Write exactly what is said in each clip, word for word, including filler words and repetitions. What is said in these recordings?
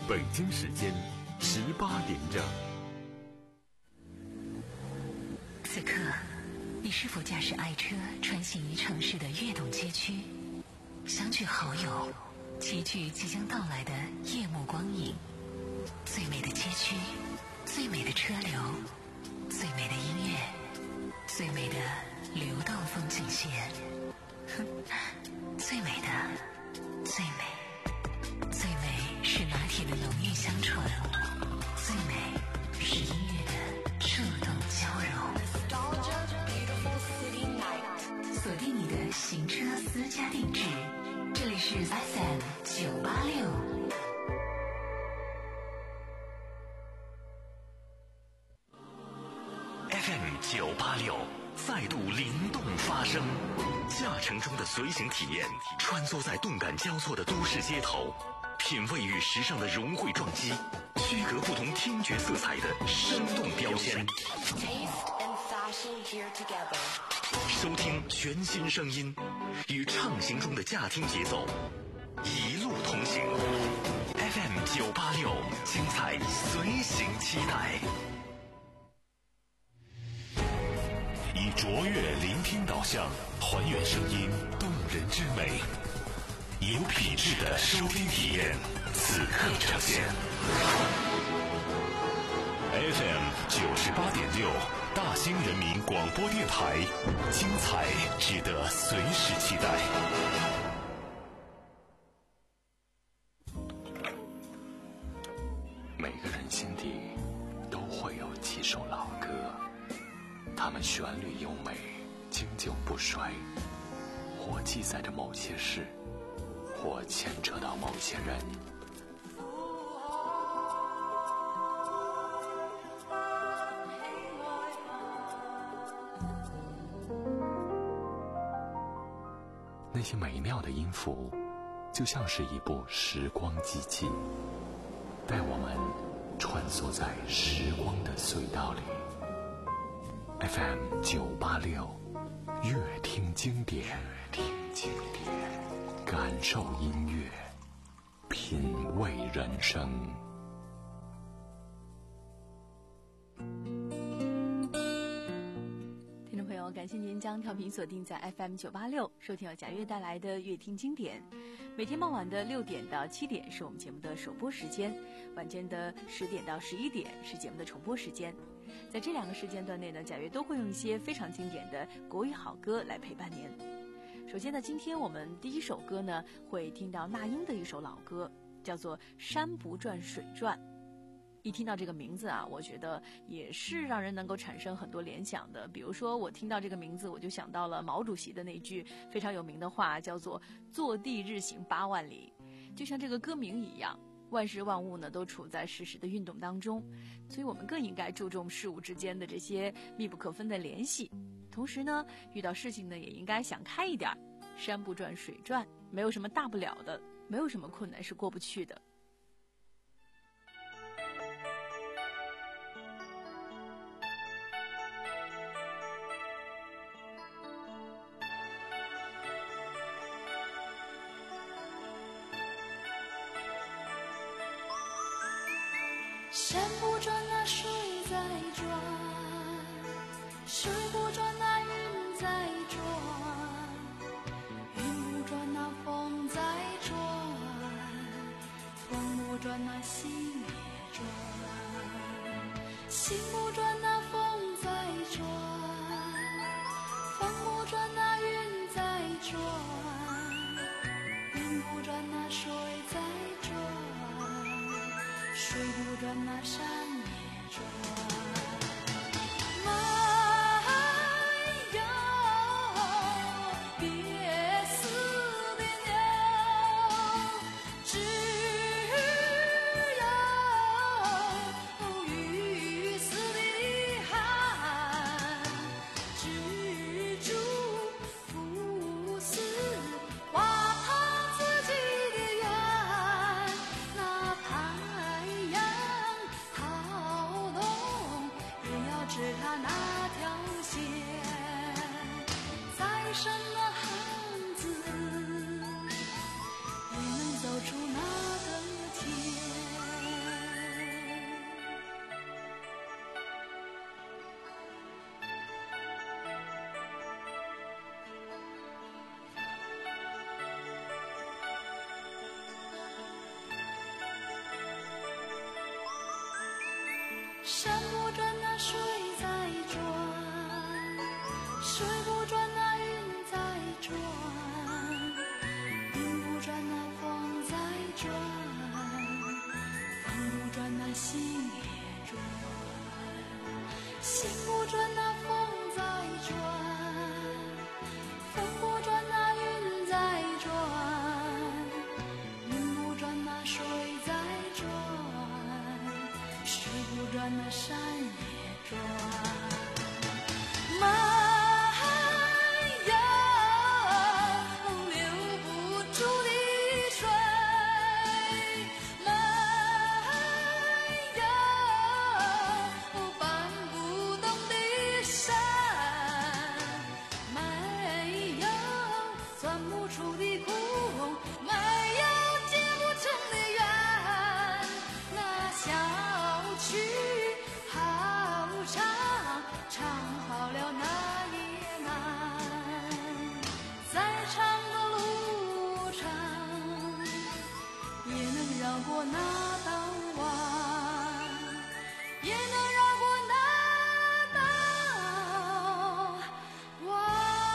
北京时间十八点整。 此刻，你是否驾驶爱车穿行于城市的跃动街区，相聚好友，齐聚即将到来的夜幕光影？最美的街区，最美的车流，最美的音乐，最美的流动风景线，最美的，最美，最美是拿铁的浓郁香醇，最美是音乐的触动交融。锁定你的行车私家定制，这里是 F M 九八六。 F M 九八六再度灵动发声，驾乘中的随行体验，穿梭在动感交错的都市街头，品味与时尚的融汇撞击，区隔不同听觉色彩的生动标签。收听全新声音，与畅行中的驾听节奏，一路同行。F M 九八六，精彩随行期待。以卓越聆听导向，还原声音动人之美，有品质的收听体验，此刻呈现。F M 九十八点六，大兴人民广播电台，精彩值得随时期待。每个人心底都会有几首老歌，它们旋律优美，经久不衰，或记载着某些事，或牵扯到某些人。那些美妙的音符，就像是一部时光机器，带我们穿梭在时光的隧道里。F M 九八六，乐听经典，乐听经典，感受音乐，品味人生。 听众朋友，感谢您将调频锁定在 F M 九八六，收听由贾悦带来的乐听经典。每天傍晚的六点到七点是我们节目的首播时间，晚间的十点到十一点是节目的重播时间。在这两个时间段内呢，贾悦都会用一些非常经典的国语好歌来陪伴您。首先呢，今天我们第一首歌呢，会听到那英的一首老歌，叫做《山不转水转》。一听到这个名字啊，我觉得也是让人能够产生很多联想的。比如说我听到这个名字，我就想到了毛主席的那句非常有名的话，叫做坐地日行八万里。就像这个歌名一样，万事万物呢都处在实时的运动当中，所以我们更应该注重事物之间的这些密不可分的联系。同时呢，遇到事情呢也应该想开一点，山不转水转，没有什么大不了的，没有什么困难是过不去的。 山不转那水在转，水不转那云在转，云不转那风在转，风不转那心也转，心不转那风在转，风不转那云在转，云不转那水在转，水不转那山也转。 山不转那水在转，水不转那云在转，云不转那风在转，风不转那心也转，心不转那风在转，风不转那云在转，云不转那水在转，水不转那山也转。妈过那道弯，也能绕过那道弯。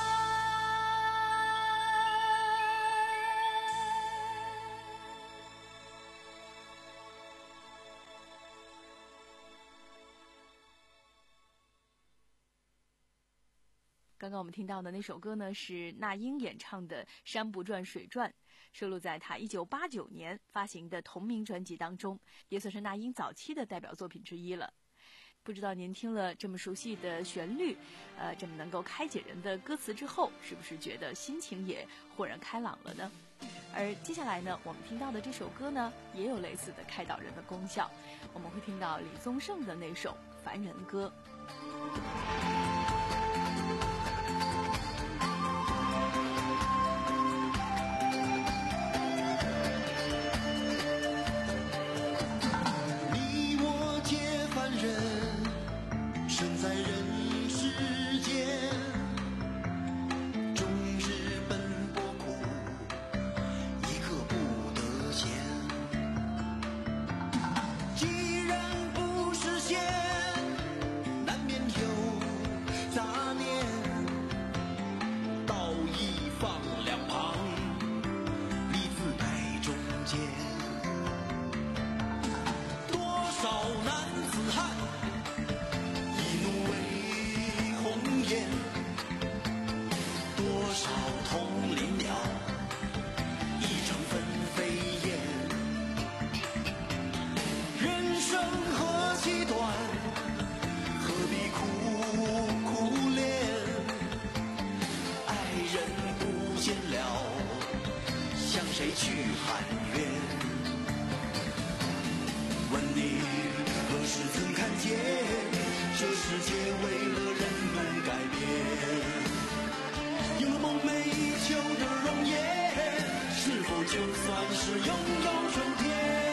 刚刚我们听到的那首歌呢，是那英演唱的《山不转水转》，收录在她一九八九年发行的同名专辑当中，也算是那英早期的代表作品之一了。不知道您听了这么熟悉的旋律，呃，这么能够开解人的歌词之后，是不是觉得心情也豁然开朗了呢？而接下来呢，我们听到的这首歌呢，也有类似的开导人的功效。我们会听到李宗盛的那首《凡人歌》。 谁去喊冤？问你何时曾看见这世界为了人们改变？有了梦寐以求的容颜，是否就算是拥有春天？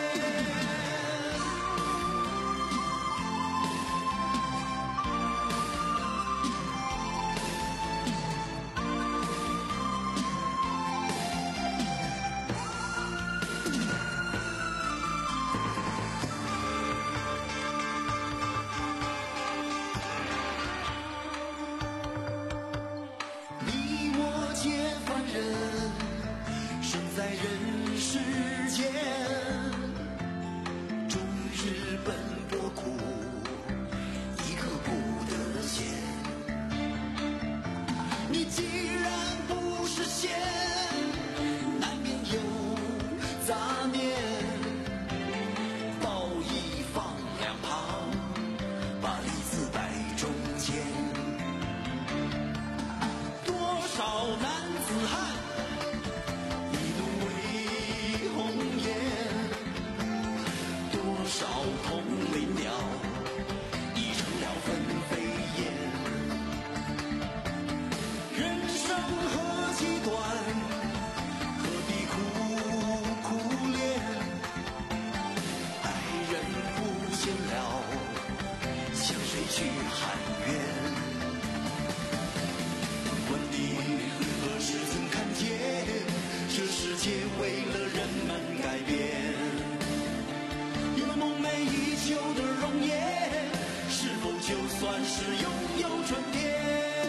为了人们改变，有了梦寐以求的容颜， 算是拥有春天。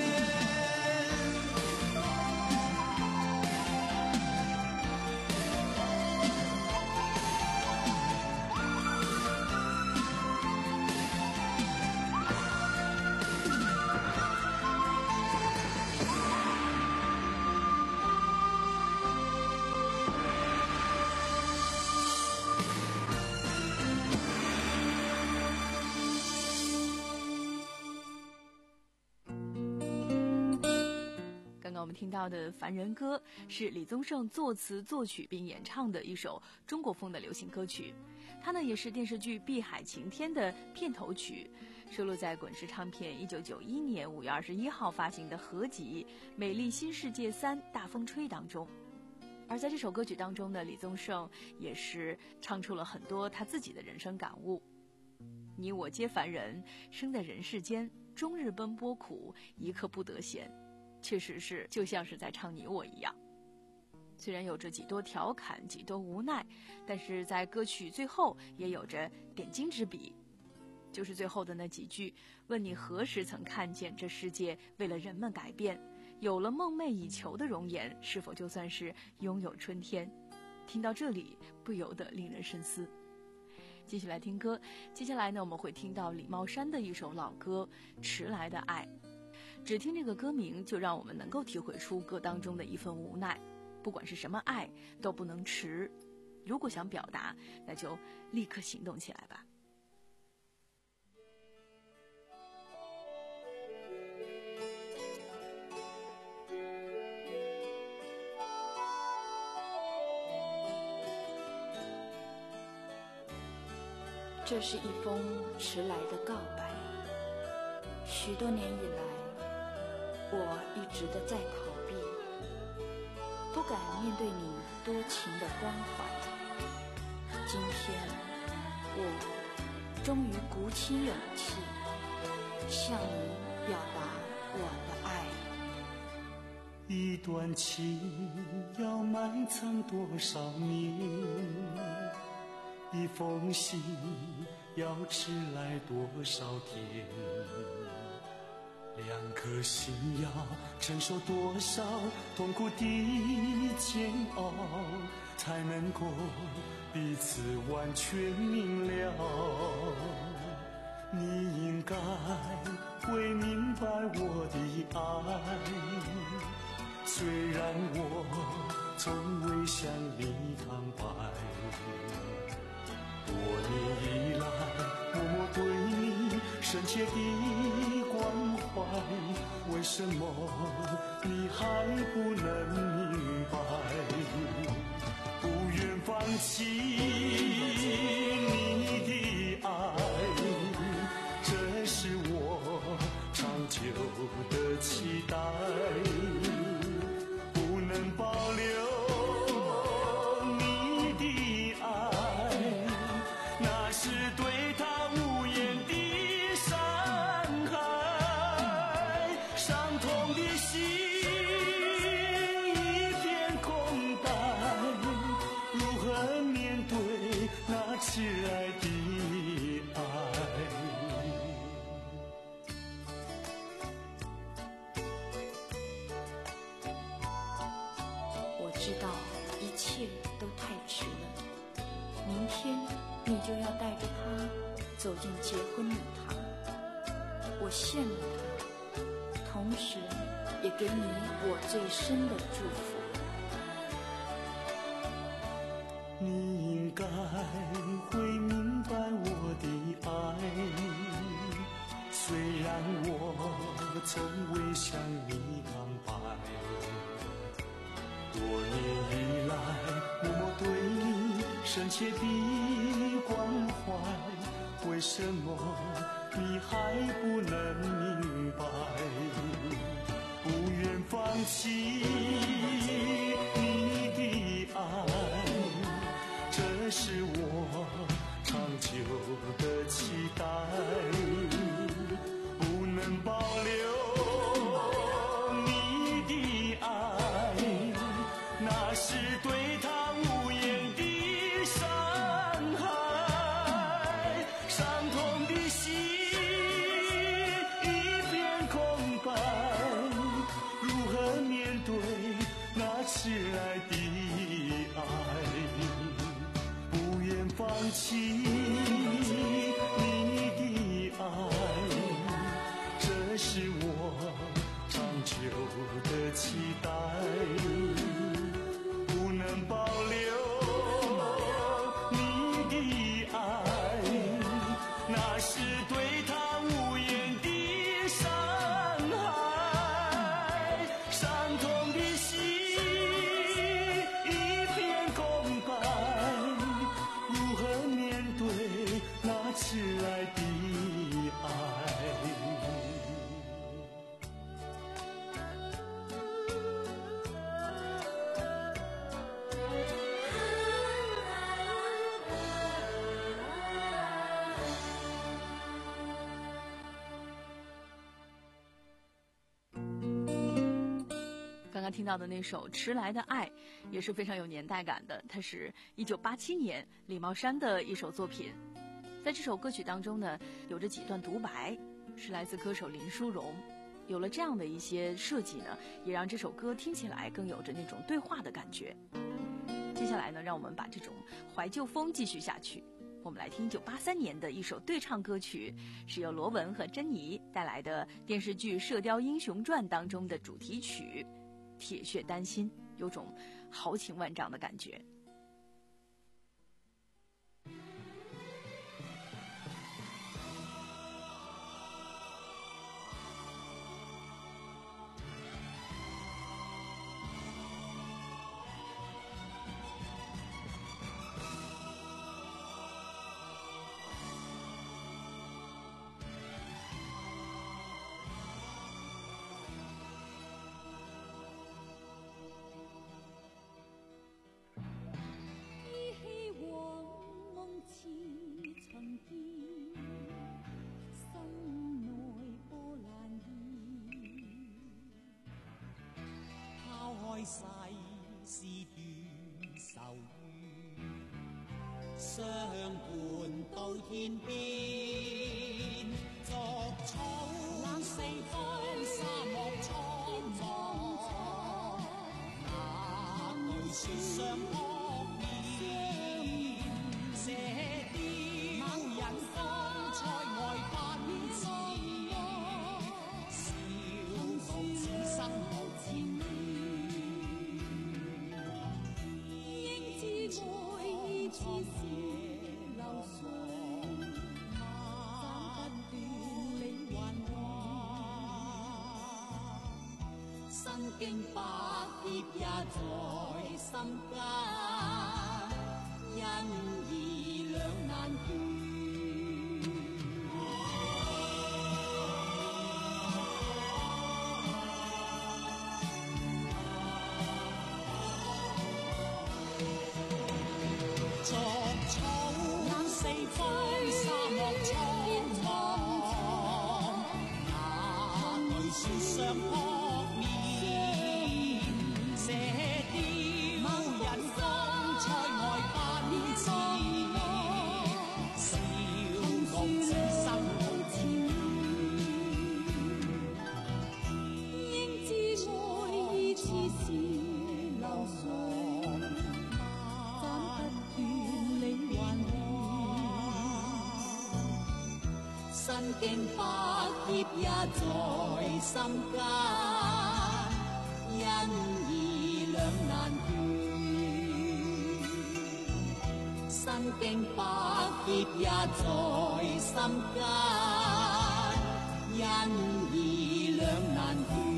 我们听到的《凡人歌》是李宗盛作词作曲并演唱的一首中国风的流行歌曲，它呢也是电视剧《碧海晴天》的片头曲，收录在滚石唱片一九九一年五月二十一号发行的合集《美丽新世界三大风吹》当中。而在这首歌曲当中呢，李宗盛也是唱出了很多他自己的人生感悟。你我皆凡人，生在人世间，终日奔波苦，一刻不得闲。确实是就像是在唱你我一样，虽然有着几多调侃几多无奈，但是在歌曲最后也有着点睛之笔，就是最后的那几句，问你何时曾看见这世界为了人们改变，有了梦寐以求的容颜，是否就算是拥有春天。听到这里不由得令人深思。继续来听歌，接下来呢我们会听到李茂山的一首老歌《迟来的爱》。只听这个歌名就让我们能够体会出歌当中的一份无奈，不管是什么爱都不能迟，如果想表达，那就立刻行动起来吧。 这是一封迟来的告白，许多年以来我一直的在逃避，不敢面对你多情的关怀。今天我终于鼓起勇气向你表达我的爱。 一段情要埋藏多少年，一封信要迟来多少天，两颗心要承受多少痛苦的煎熬，才能够彼此完全明了。你应该会明白我的爱，虽然我从未向你坦白，多年以来默默对你深切的关怀，为什么你还不能明白？不愿放弃你的爱，这是我长久的期待，不能保留你的爱，那是对他无言的伤害，伤痛的心一片空白，如何面对那迟来的爱？ 我知道一切都太迟了，明天你就要带着他走进结婚礼堂，我献了他，同时也给你我最深的祝福。 你应该会明白我的爱，虽然我从未向你坦白，多年以来默默对你深切的关怀，为什么你还不能明白？不愿放弃你的爱，这是我长久的期待，不能保留你的爱，那是对他无言的伤害，伤痛的心一你的爱，这是我长久的期待，不能保留你的爱，那是对他无言的伤害，伤痛的心一片空白，如何面对那迟来的爱？ 刚刚听到的那首《迟来的爱》也是非常有年代感的，它是一九八七年李茂山的一首作品。在这首歌曲当中呢，有着几段独白，是来自歌手林淑荣。有了这样的一些设计呢，也让这首歌听起来更有着那种对话的感觉。接下来呢，让我们把这种怀旧风继续下去。我们来听一九八三年的一首对唱歌曲，是由罗文和珍妮带来的电视剧《射雕英雄传》当中的主题曲《铁血丹心》，有种豪情万丈的感觉。 世事斷愁怨，相伴到天邊，作草冷四方，沙漠蒼茫，那對雪上撲面，射雕人方塞外奔馳，笑傲此生無纏綿。愛似是流水，斬不斷理還還，身經百劫也在心間，因義兩難斷。作草冷四方，沙漠蒼茫，那對雪上撲面，射雕人方塞外奔馳，笑傲此生無纏綿，應知愛意似是流水。身經百劫也在心間，因義兩難斷。身經百劫也在心間，因義兩難斷。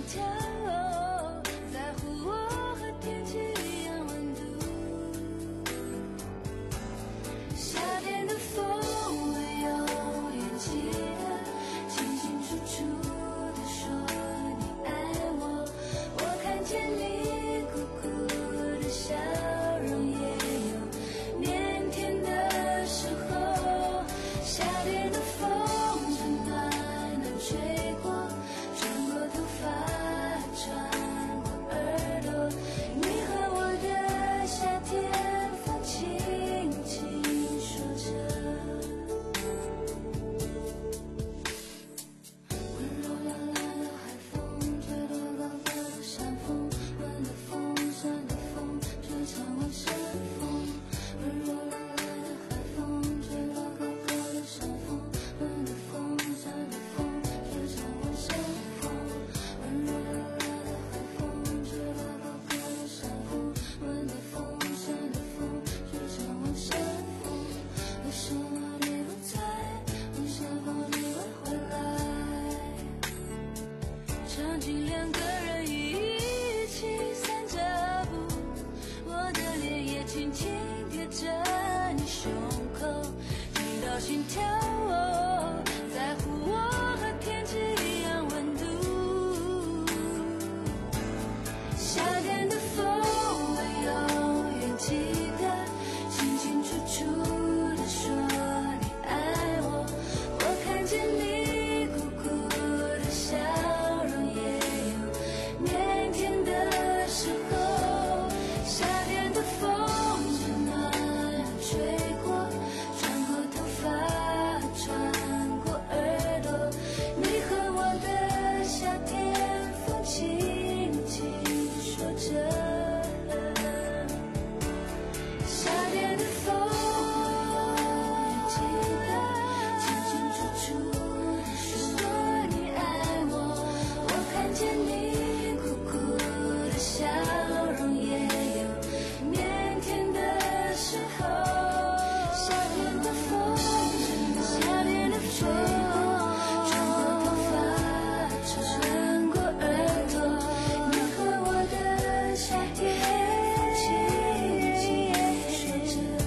跳，在乎我和天气一样温度。夏天的风没有怨气的，清清楚楚地说你爱我。我看见你苦苦的笑容，也有腼腆的时候。夏天的风正暖暖吹过，穿过头发，穿过耳朵。你和我的夏天，风轻轻说着。温柔懒懒的海风，吹落高高的山峰，闻到风扇的风，吹唱完山风。温柔懒懒的海风，吹落高高的山峰，闻到风扇的风，吹唱完山风。温柔懒懒的海风，吹落高高的山峰，闻到风扇的风，吹唱完山风。为什么你不在？为什么你会回来？场景两个人一起散着步，我的脸也轻轻贴着你胸口，听到心跳，在乎我和天气一样温度。夏天的风没有怨气的，清清楚楚地说你爱我。我看见你苦苦的笑容，也有腼腆的时候。夏天的风正暖暖吹过，穿过头发，穿过耳朵。你和我的夏天，风轻轻说着。夏天的风，记得清清楚楚地说你爱我。我看见你苦苦的笑容，也有腼腆的时候。夏天的风，夏天的风，穿过头发，穿过耳朵。你和我的夏天，轻轻说着。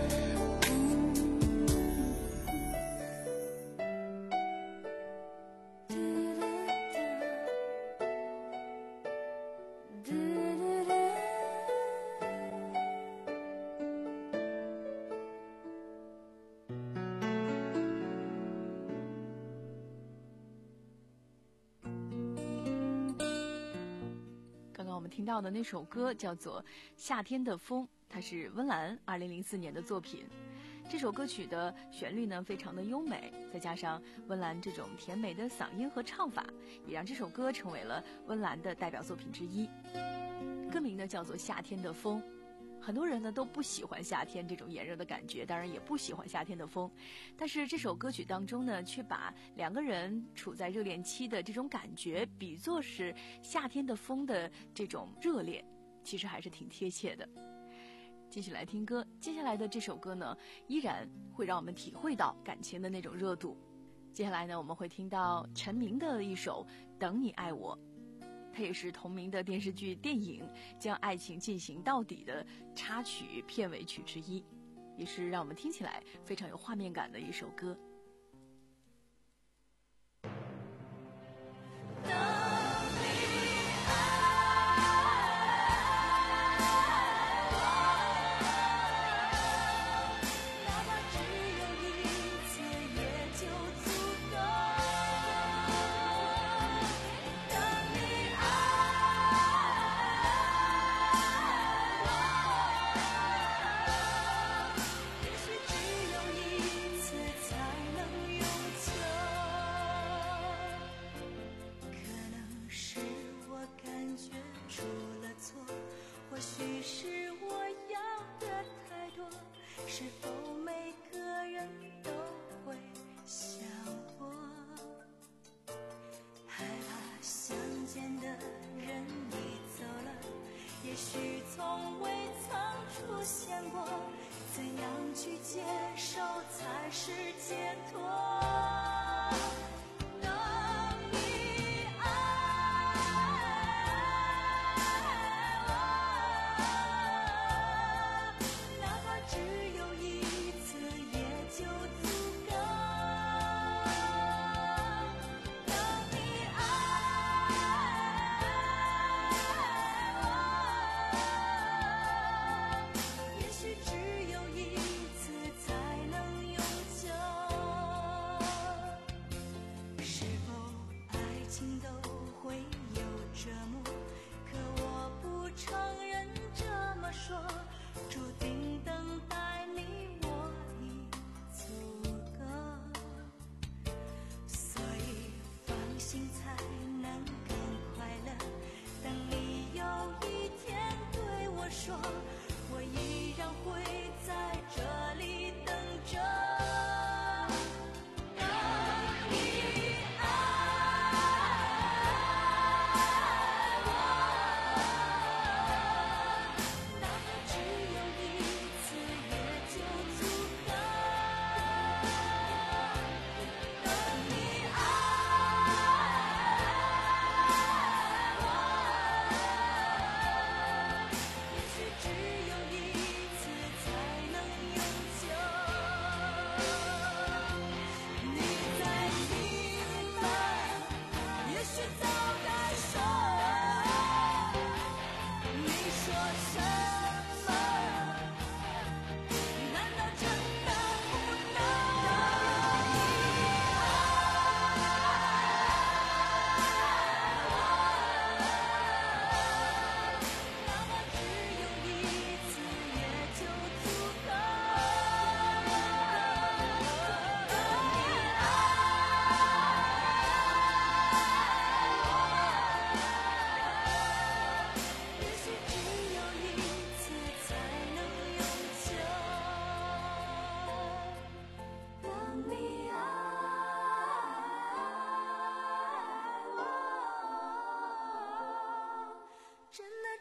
刚刚我们听到的那首歌叫做《夏天的风》，它是温岚二零零四年的作品。这首歌曲的旋律呢非常的优美，再加上温岚这种甜美的嗓音和唱法，也让这首歌成为了温岚的代表作品之一。歌名呢叫做《夏天的风》。很多人呢都不喜欢夏天这种炎热的感觉，当然也不喜欢夏天的风，但是这首歌曲当中呢，却把两个人处在热恋期的这种感觉比作是夏天的风的这种热恋，其实还是挺贴切的。继续来听歌，接下来的这首歌呢，依然会让我们体会到感情的那种热度。接下来呢，我们会听到陈明的一首《等你爱我》。它也是同名的电视剧、电影《将爱情进行到底》的插曲、片尾曲之一，也是让我们听起来非常有画面感的一首歌。 从未曾出现过，怎样去接受才是解脱？当你爱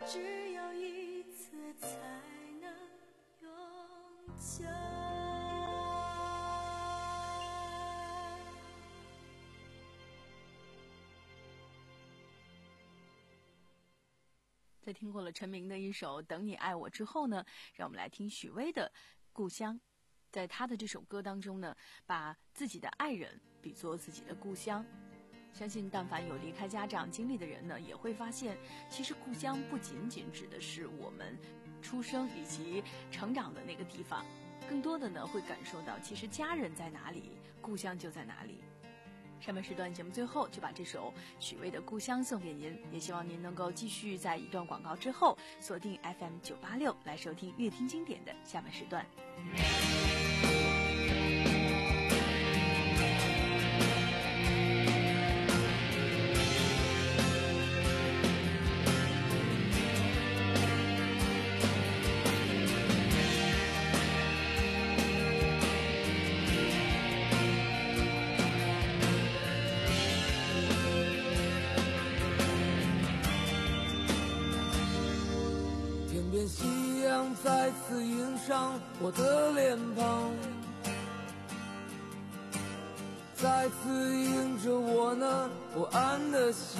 只有一次才能永久。 在听过了陈明的一首《等你爱我》之后呢，让我们来听许巍的《故乡》。在他的这首歌当中呢，把自己的爱人比作自己的故乡。相信但凡有离开家这样经历的人呢，也会发现，其实故乡不仅仅指的是我们出生以及成长的那个地方，更多的呢会感受到，其实家人在哪里，故乡就在哪里。上半时段节目最后就把这首许巍的《故乡》送给您，也希望您能够继续在一段广告之后锁定 F M 九八六来收听乐听经典的下半时段。 夕阳再次映上我的脸庞，再次映着我那不安的心。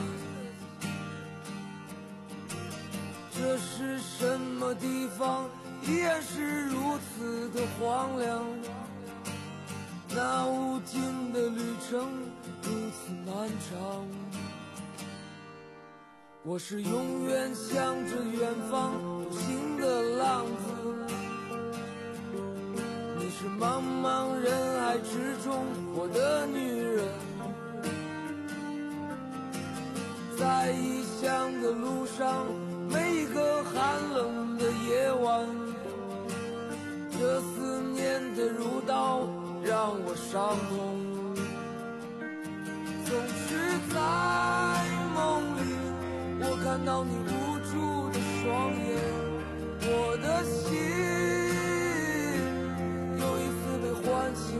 这是什么地方，依然是如此的荒凉，那无尽的旅程如此漫长。我是永远向着远方独行的浪子，你是茫茫人海之中我的女人。在异乡的路上，每一个寒冷的夜晚，这思念的如刀让我伤痛。总是在梦里我看到你无助的双眼，我的心又一次被唤醒。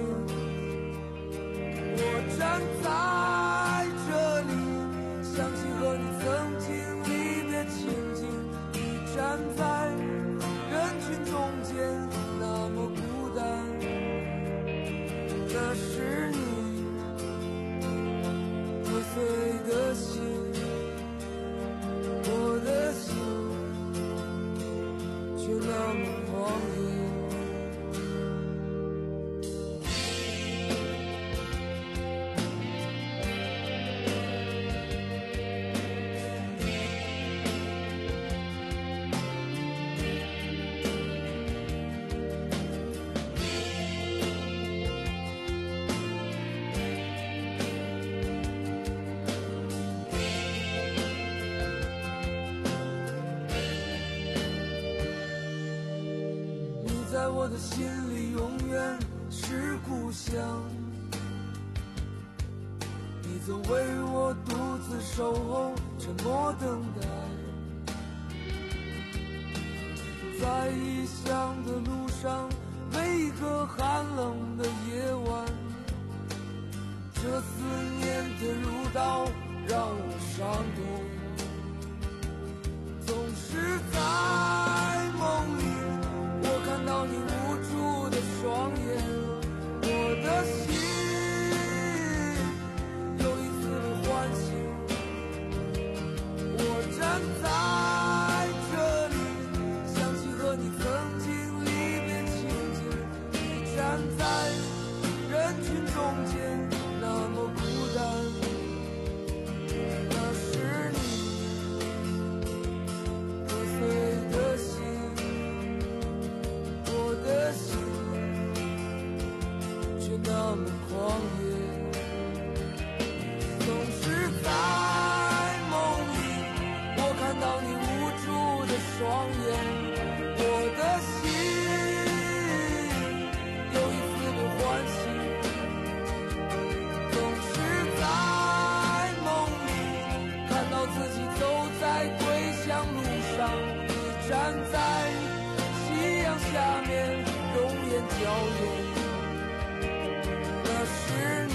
我站在这里，想起和你曾经离别情景，你站在人群中间那么孤单，那是你破碎的心，我的心却那么狂野。在我的心里永远是故乡，你总为我独自守候，沉默等待。在异乡的路上，每一个寒冷的夜晚，这思念的如刀让我伤痛。总是在梦里我看到你无助的双眼，我的心又一次被唤醒。我站在这里，想起和你曾经离别情景，你站在人群中间那么孤单，那是你破碎的心，我的心却那么狂野。总是在梦里我看到你无助的双眼，我的心又一次被唤醒。总是在梦里看到自己走在归乡路上，你站在夕阳下面容颜娇艳，那是你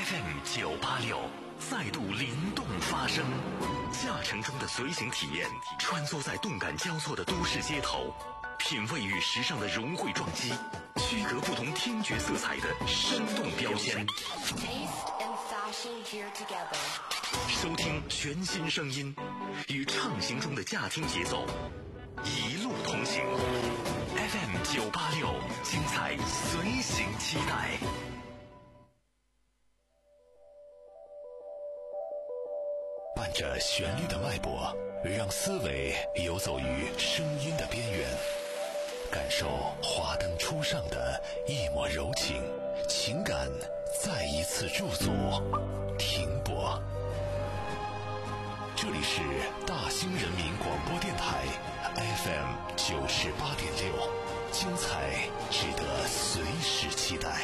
F M 九八六再度灵动发声，驾乘中的随行体验，穿梭在动感交错的都市街头，品味与时尚的融汇撞击，区隔不同听觉色彩的生动标签。收听全新声音，与畅行中的驾听节奏，一路同行。F M 九八六，精彩随行期待。 伴着旋律的脉搏，让思维游走于声音的边缘，感受华灯初上的一抹柔情，情感再一次驻足停泊。这里是大兴人民广播电台 F M 九十八点六，精彩值得随时期待。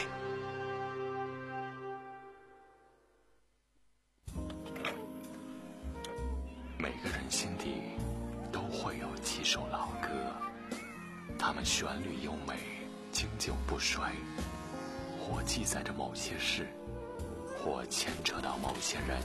每个人心底都会有几首老歌，它们旋律优美，经久不衰，或记载着某些事，或牵扯到某些人。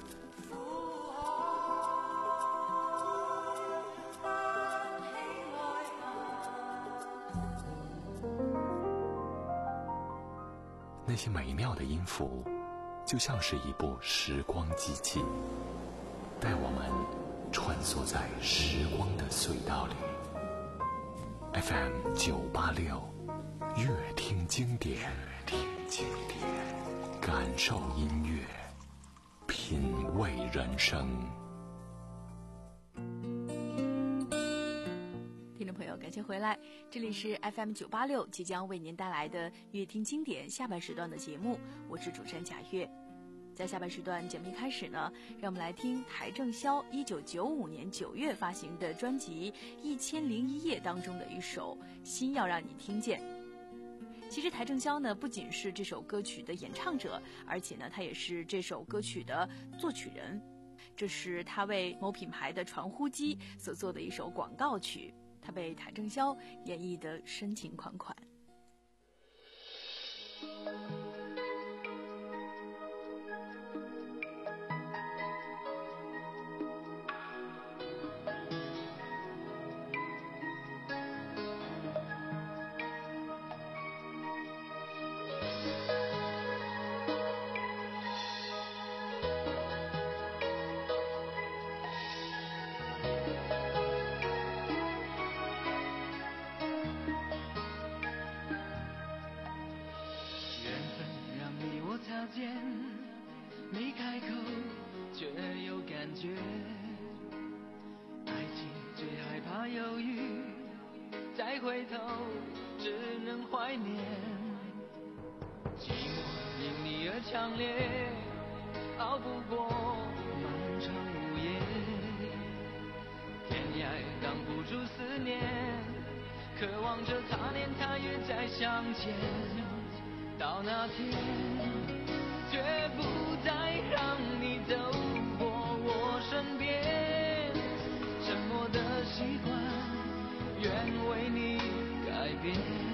那些美妙的音符，就像是一部时光机器，带我们穿梭在时光的隧道里。 F M 九八六，乐听经典，听经典，感受音乐，品味人生。 听众朋友，感谢回来，这里是 F M 九八六，即将为您带来的乐听经典下半时段的节目，我是主持人贾月。在下半时段节目一开始呢，让我们来听邰正宵一九九五年九月发行的专辑《一千零一夜》当中的一首《心要让你听见》。其实邰正宵呢，不仅是这首歌曲的演唱者，而且呢，他也是这首歌曲的作曲人。这是他为某品牌的传呼机所做的一首广告曲，他被邰正宵演绎得深情款款。 没开口却有感觉，爱情最害怕犹豫，再回头只能怀念。寂寞因你而强烈，熬不过漫长午夜，天涯挡不住思念，渴望着他年他月再相见。到那天绝不再让你走过我身边，沉默的习惯愿为你改变，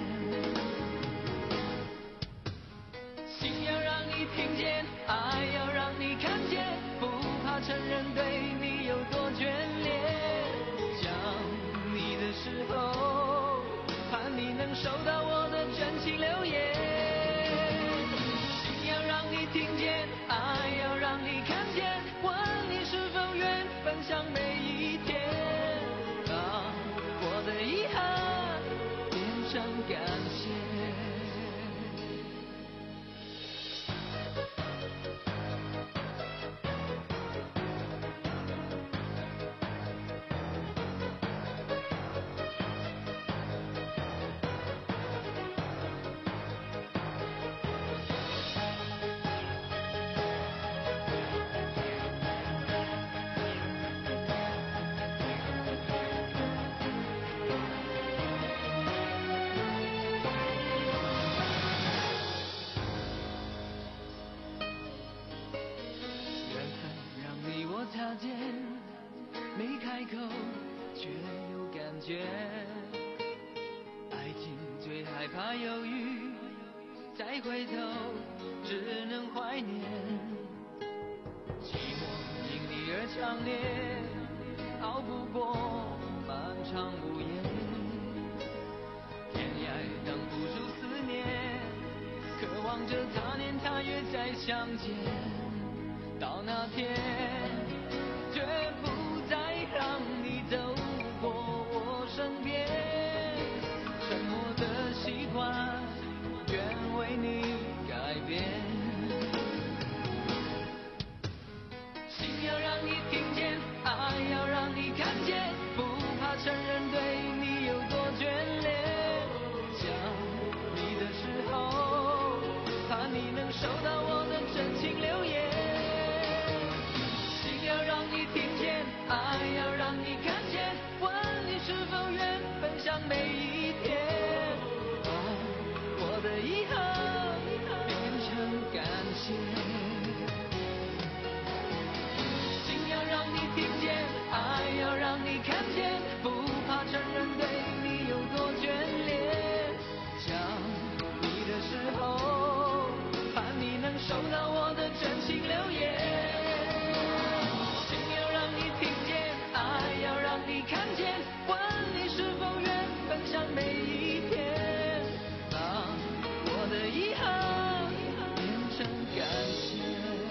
心要让你听见，爱要让你看见，不怕承认对你有多眷恋，想你的时候盼你能收到我的真情留言，听见，爱要让你看见，问你是否愿分享每一天，把我的遗憾变成感谢。擦肩，没开口却有感觉，爱情最害怕犹豫，再回头只能怀念，寂寞因你而强烈，熬不过漫长午夜，天涯挡不住思念，渴望着他年他月再相见，到那天绝不再让你走过我身边，沉默的习惯愿为你改变，心要让你听见，爱要让你看见，不怕承认对你有多眷恋，想你的时候怕你能收到我的真情留言，心要让你听见，爱要让你看见，问你是否愿分享每一天，把我的遗憾变成感谢，心要让你听见，爱要让你看见，不怕承认对你有多眷恋，想你的时候盼你能收到我的真情留言，心要让你听见，爱要让你看见，问你是否愿分享每一天，把我的遗憾变成感谢。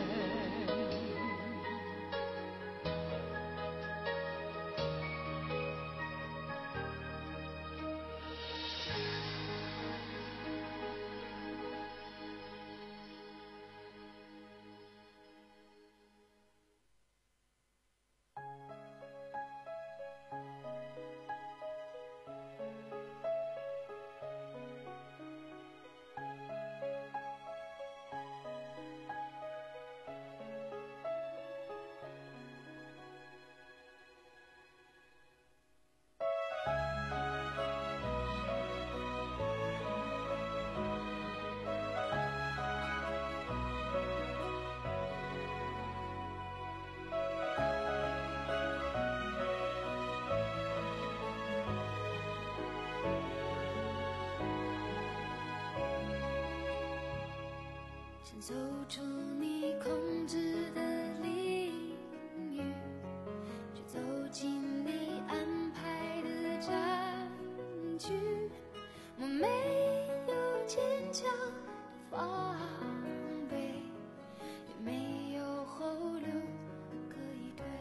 想走出你控制的领域，去走进你安排的战局，我没有坚强的防备，也没有后路可以退，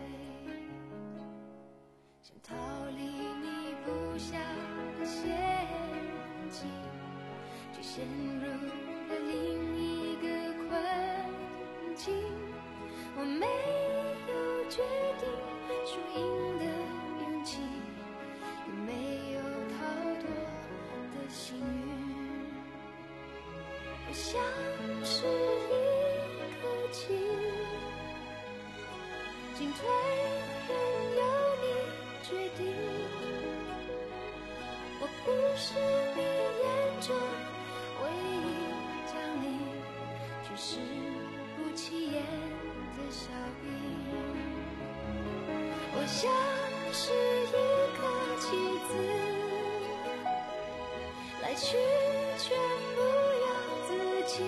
想逃离你布下的陷阱，却陷入了另一个困境，我没有决定输赢的勇气，也没有逃脱的幸运，我像是一颗棋，进退任由你决定，我不是你眼中唯一将领，却是不起眼的小兵，我像是一颗棋子，来去全不由自己，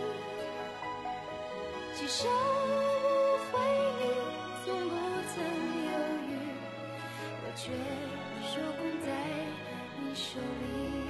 既手无回你从不曾犹豫，我却手控在你手里。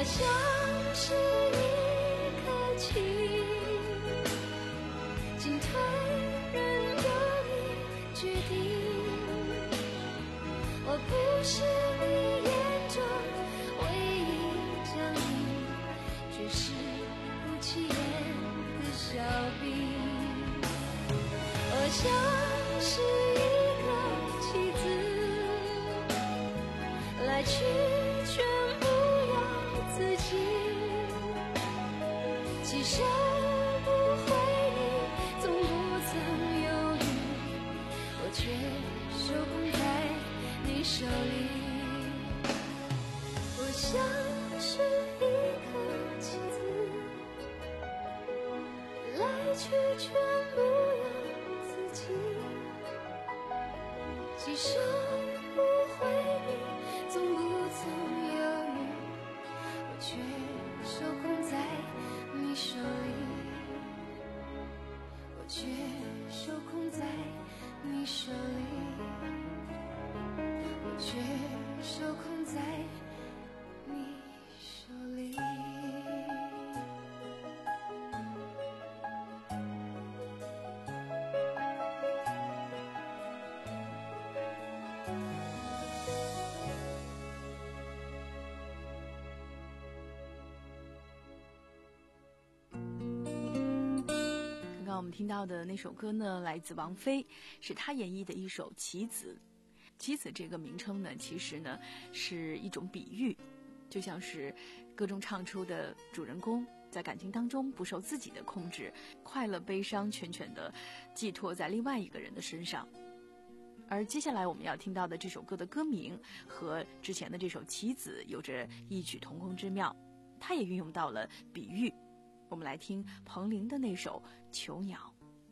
我像是一颗棋，进退任由你决定。我不是你眼中唯一将领，却是不起眼的小兵。我像是一个棋子，来去全不由自己，其实不回你，从不曾犹豫，我却手捧在你手里。我像是一颗棋子，来去全不由自己，其实不回你，从不曾犹豫，我却手捧在你手里，我却手捧在你手里，我却手捧在你手里。 我们听到的那首歌呢，来自王菲，是她演绎的一首《棋子》。棋子这个名称呢，其实呢是一种比喻，就像是歌中唱出的主人公在感情当中不受自己的控制，快乐悲伤全权的寄托在另外一个人的身上。而接下来我们要听到的这首歌的歌名和之前的这首《棋子》有着异曲同工之妙，它也运用到了比喻。我们来听彭羚的那首《囚鸟》。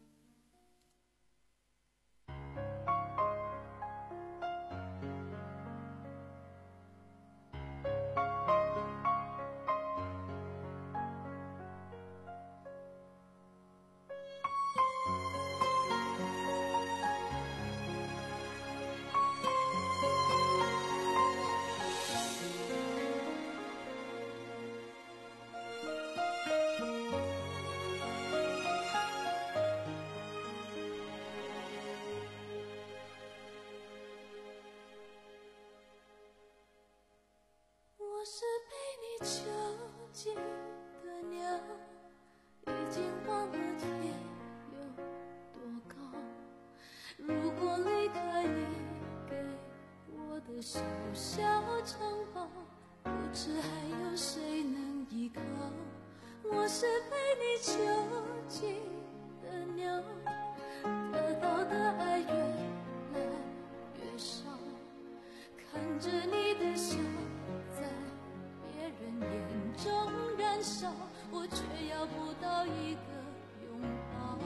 我是被你囚禁的鸟，已经忘了天有多高。如果离开你给我的小小城堡，不知还有谁能依靠。我是被你囚禁的鸟，得到的爱越来越少，看着你的笑在别人眼中燃烧，我却要不到一个拥抱。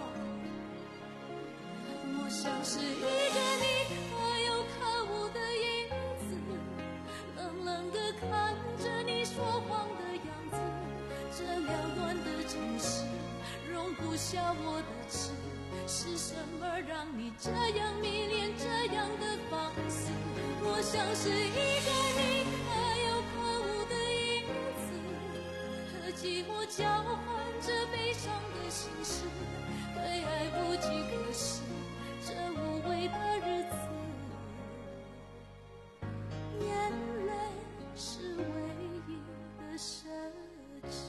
我像是一个你可有可无的影子，冷冷地看着你说谎的样子。这缭乱的城市容不下我的痴，是什么让你这样迷恋这样的放肆？我像是一个你可有可无的影子，和寂寞交换着悲伤的心事，对爱无计可施这无味的日子。眼泪是唯一的奢侈。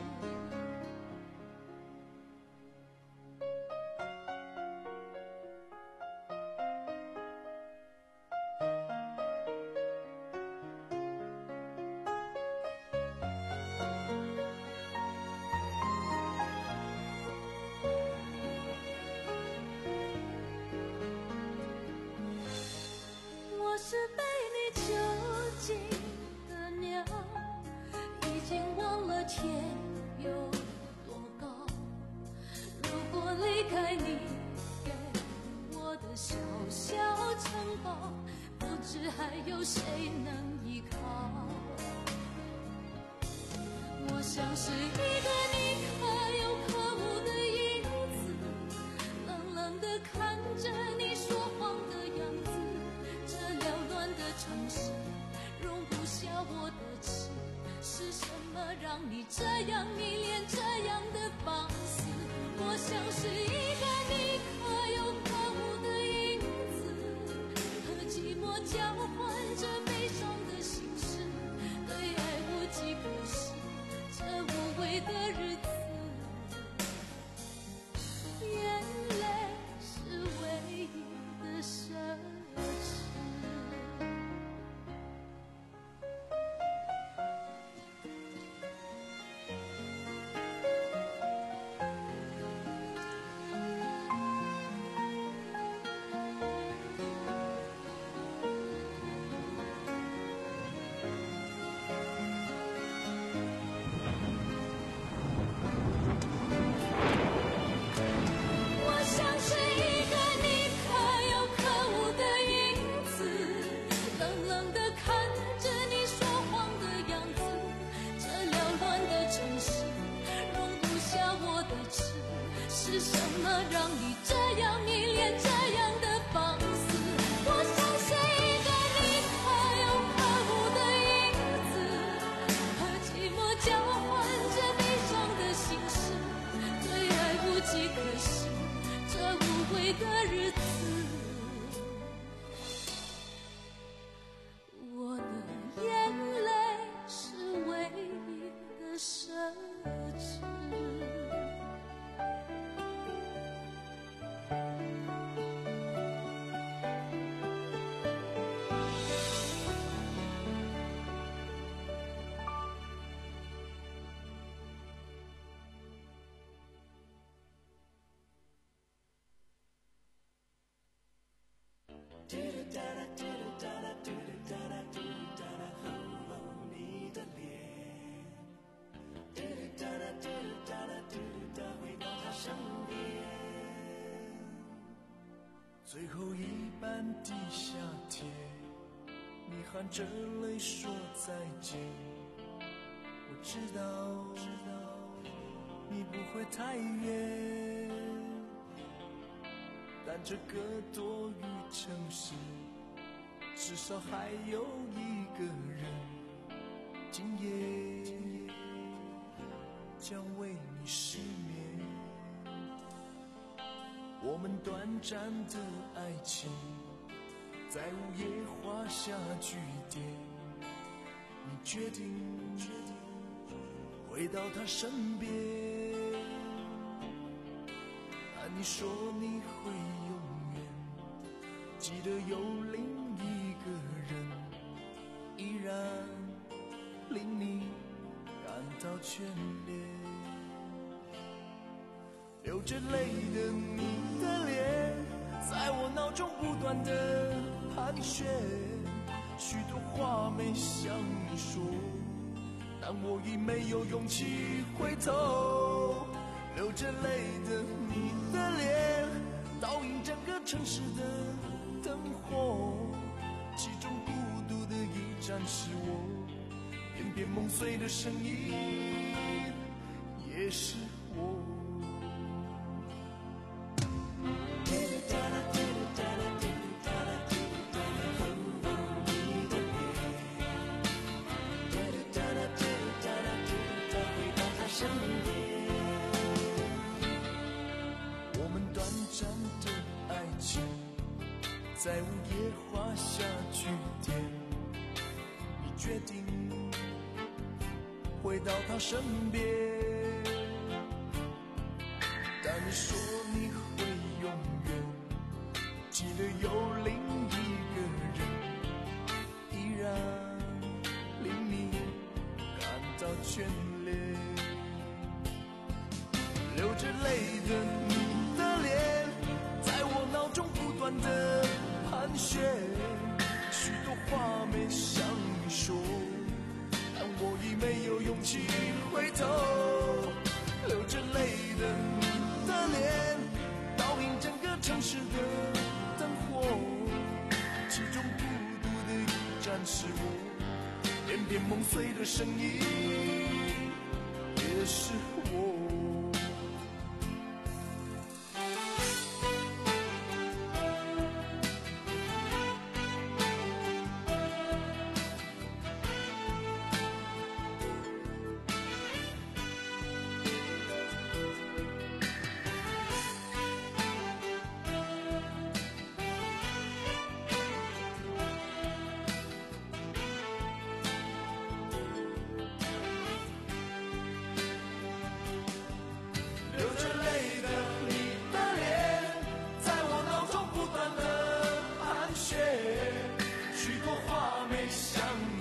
我是被你囚禁的鸟，已经忘了天有多高。如果离开你给我的小小城堡，不知还有谁能依靠。我像是一个你可有可无的影子，冷冷地看着你说谎的样子。这缭乱的城市容不下我的痴， 是什么让你这样迷恋这样的放肆？我像是一个你可有可无的影子，和寂寞交换着悲伤的心事，对爱无计可施，这无谓的日子，眼泪是唯一的奢侈。是什么让你这样迷恋这样的放肆？我像是一个你可有可无的影子，和寂寞交换着悲伤的心事，对爱无计可施，这无谓的日子，我的眼泪是唯一的奢侈。 最后一班地下铁，你含着泪说再见。我知道，知道你不会太远，但这个多雨城市，至少还有一个人，今夜将为你失眠。我们短暂的爱情在午夜画下句点，你决定回到他身边，但你说你会永远记得有另一个人，依然令你感到眷恋。流着泪的你的脸，在我脑中不断的盘旋，许多话没向你说，但我已没有勇气回头。流着泪的你的脸，倒映整个城市的灯火，其中孤独的一盏是我，片片梦碎的声音也是我。我们短暂的爱情在午夜画下句点，你决定回到他身边，但你说你会永远记得有另一个人，依然令你感到眷恋。流着泪的你的脸，在我脑中不断的盘旋，许多话没向你说，但我已没有勇气回头。流着泪的你的脸，倒映整个城市的灯火，其中孤独的一盏是我，片片梦碎的声音也是我。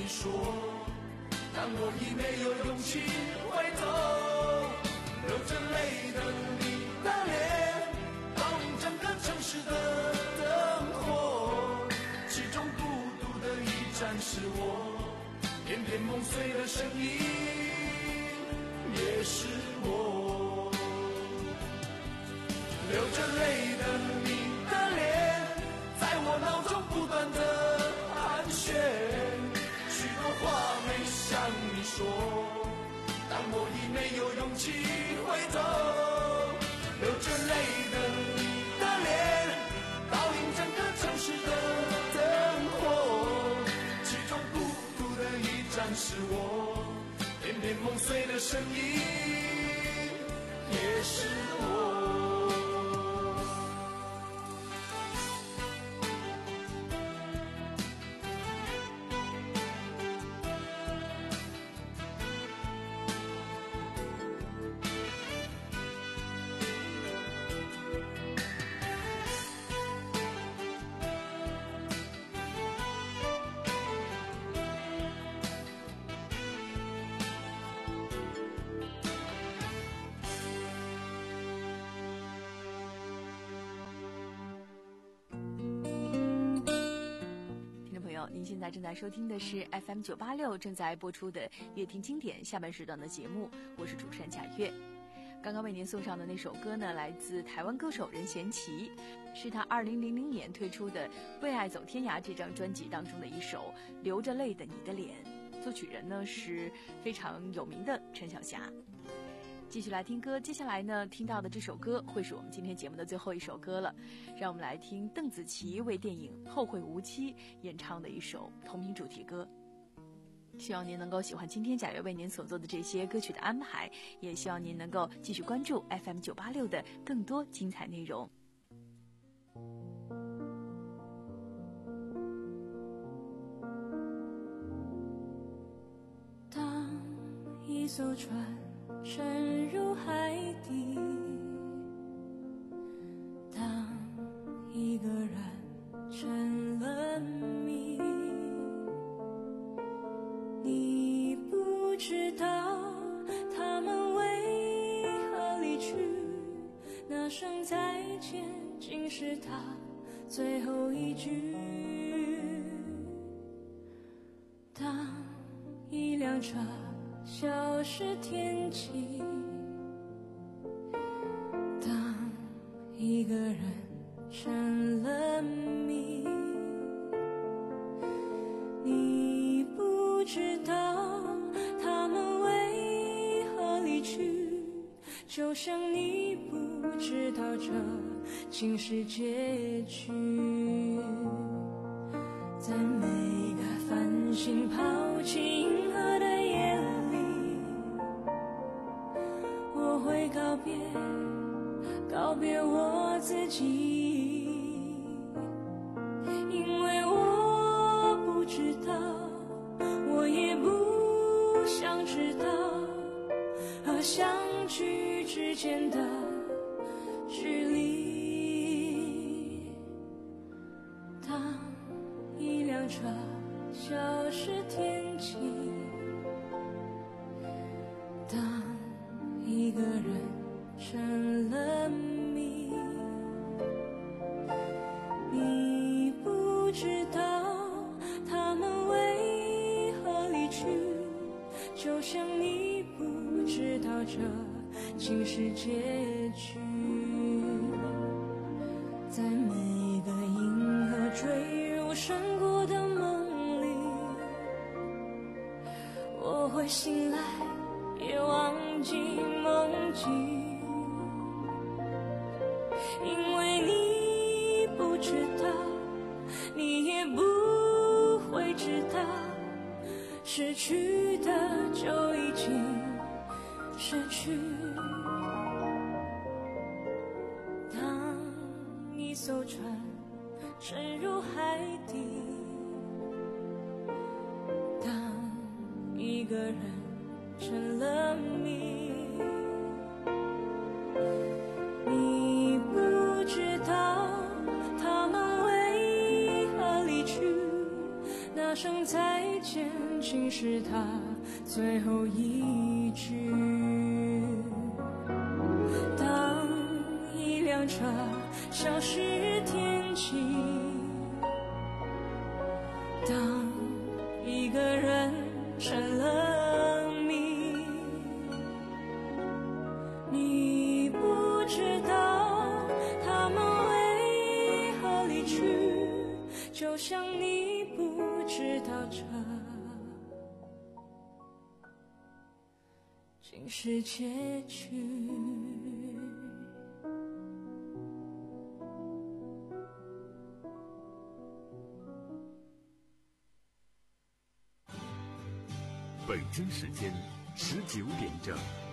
你说，但我已没有勇气回头。流着泪的你的脸，倒映整个城市的灯火，其中孤独的一盏是我，偏偏梦碎的声音也是我。流着泪的你的脸，在我脑中不断的盘旋，许多话没向你说，但我已没有勇气回头。流着泪的你的脸，倒映整个城市的灯火，其中孤独的一盏是我，偏偏梦碎的声音也是我。 您现在正在收听的是 F M 九八六正在播出的乐听经典下半时段的节目，我是主持人贾月。刚刚为您送上的那首歌呢，来自台湾歌手任贤齐，是他二零零零年推出的《为爱走天涯》这张专辑当中的一首《流着泪的你的脸》，作曲人呢是非常有名的陈小霞。继续来听歌，接下来呢听到的这首歌会是我们今天节目的最后一首歌了，让我们来听邓紫棋为电影《后会无期》演唱的一首同名主题歌。希望您能够喜欢今天贾月为您所做的这些歌曲的安排，也希望您能够继续关注 F M 九八六的更多精彩内容。 当一艘船沉入海底，当一个人成了谜，你不知道他们为何离去，那声再见竟是他最后一句。当一辆车消失天际，当一个人成了谜，你不知道他们为何离去，就像你不知道这竟是结局。在每个繁星抛弃银河的夜里，我会告别告别我自己，因为我不知道，我也不想知道和相聚之间的距离。当一辆车消失天际，当一个人成了谜，你不知道他们为何离去，就像你不知道这竟是结局。在每个银河坠入山谷的梦里，我会醒来也忘记梦境，因为你不知道，你也不会知道，失去的就已经失去。当一艘船沉入海底，当一个人成了谜，你不知道他们为何离去，那声再见现竟是他最后一句。当一辆车消失天际，当一个人成了谜，你不知道他们为何离去，就像你不知道这竟是结局。 北京时间十九点整。